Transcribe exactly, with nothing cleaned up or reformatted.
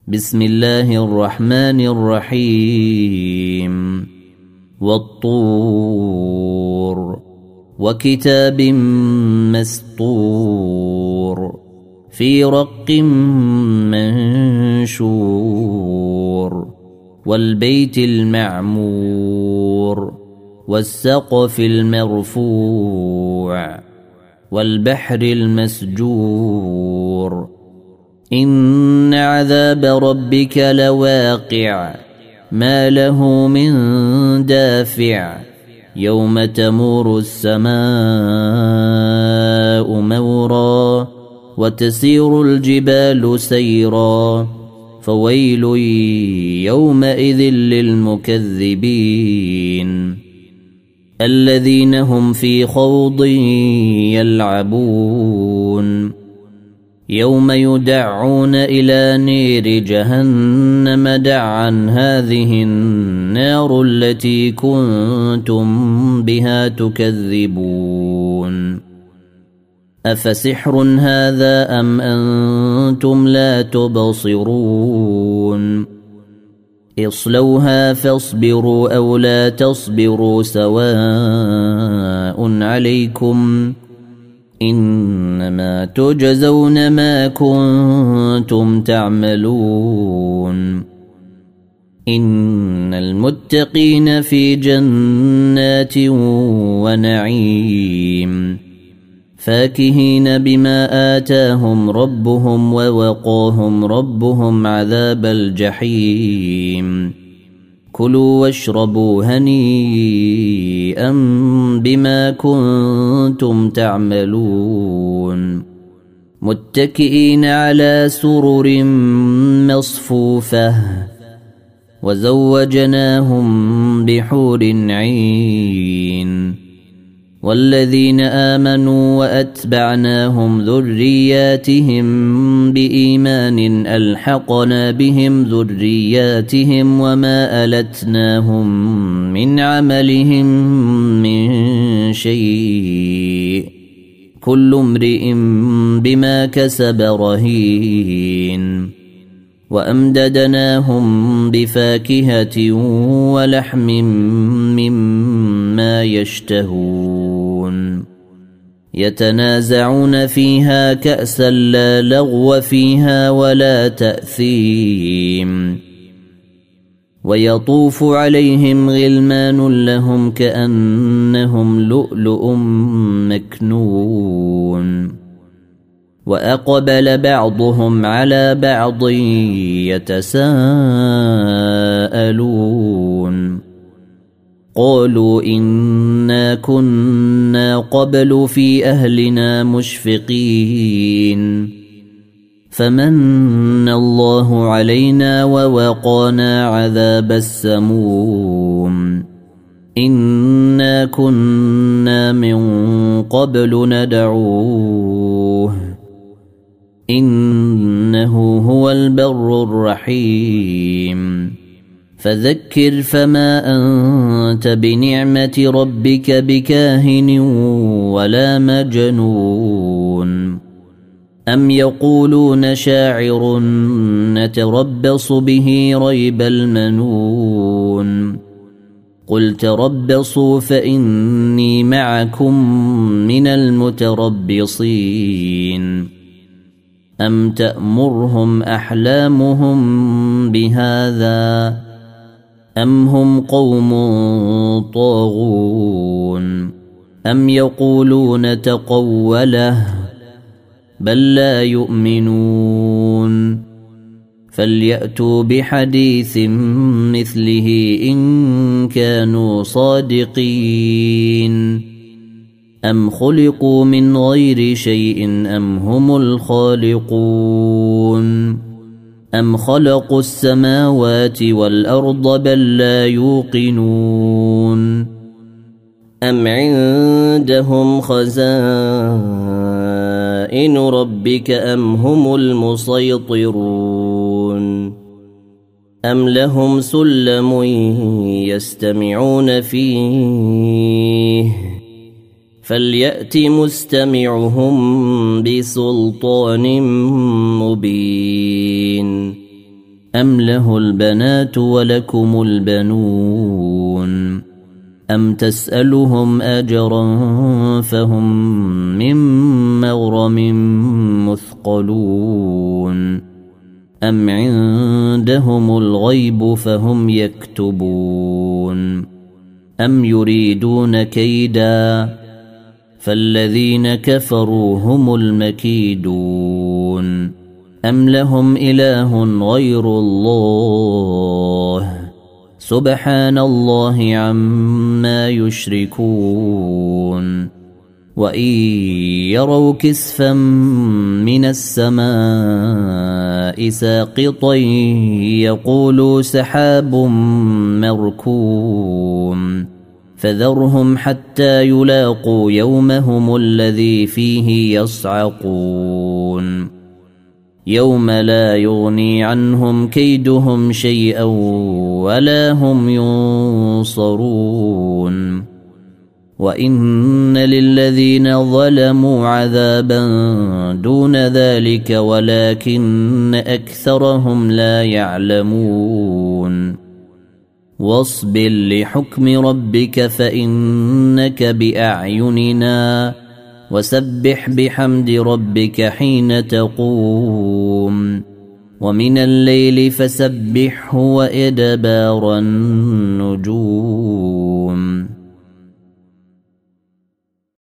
بسم الله الرحمن الرحيم والطور وكتاب مسطور في رق منشور والبيت المعمور والسقف المرفوع والبحر المسجور إن عذاب ربك لواقع ما له من دافع يوم تمور السماء مورا وتسير الجبال سيرا فويل يومئذ للمكذبين الذين هم في خوض يلعبون يوم يدعون إلى نير جهنم دعا هذه النار التي كنتم بها تكذبون أفسحر هذا أم أنتم لا تبصرون اصلوها فاصبروا أو لا تصبروا سواء عليكم إنما تجزون ما كنتم تعملون إن المتقين في جنات ونعيم فاكهين بما آتاهم ربهم ووقاهم ربهم عذاب الجحيم كلوا واشربوا هنيئا بما كنتم تعملون متكئين على سرر مصفوفة وزوجناهم بحور عين والذين آمنوا وأتبعناهم ذرياتهم بإيمان ألحقنا بهم ذرياتهم وما ألتناهم من عملهم من شيء كل امرئ بما كسب رهين وأمددناهم بفاكهة ولحم مما يشتهون يتنازعون فيها كأسا لا لغو فيها ولا تأثيم ويطوف عليهم غلمان لهم كأنهم لؤلؤ مكنون وأقبل بعضهم على بعض يتساءلون قالوا إنا كنا قبل في أهلنا مشفقين فمن الله علينا ووقانا عذاب السموم إنا كنا من قبل ندعوه إنه هو البر الرحيم فذكر فما أنت بنعمة ربك بكاهن ولا مجنون أم يقولون شاعر نتربص به ريب المنون قل تربصوا فإني معكم من المتربصين أم تأمرهم أحلامهم بهذا أم هم قوم طاغون أم يقولون تقوله بل لا يؤمنون فليأتوا بحديث مثله إن كانوا صادقين أم خلقوا من غير شيء أم هم الخالقون أم خلقوا السماوات والأرض بل لا يوقنون أم عندهم خزائن ربك أم هم المسيطرون أم لهم سلم يستمعون فيه فليأت مستمعهم بسلطان مبين أم له البنات ولكم البنون أم تسألهم أجرا فهم من مغرم مثقلون أم عندهم الغيب فهم يكتبون أم يريدون كيدا فالذين كفروا هم المكيدون أم لهم إله غير الله سبحان الله عما يشركون وإن يروا كسفا من السماء ساقطا يقولوا سحاب مركوم فذرهم حتى يلاقوا يومهم الذي فيه يصعقون يوم لا يغني عنهم كيدهم شيئا ولا هم ينصرون وإن للذين ظلموا عذابا دون ذلك ولكن أكثرهم لا يعلمون واصبر لحكم ربك فإنك بأعيننا وسبح بحمد ربك حين تقوم ومن الليل فسبحه وإدبار النجوم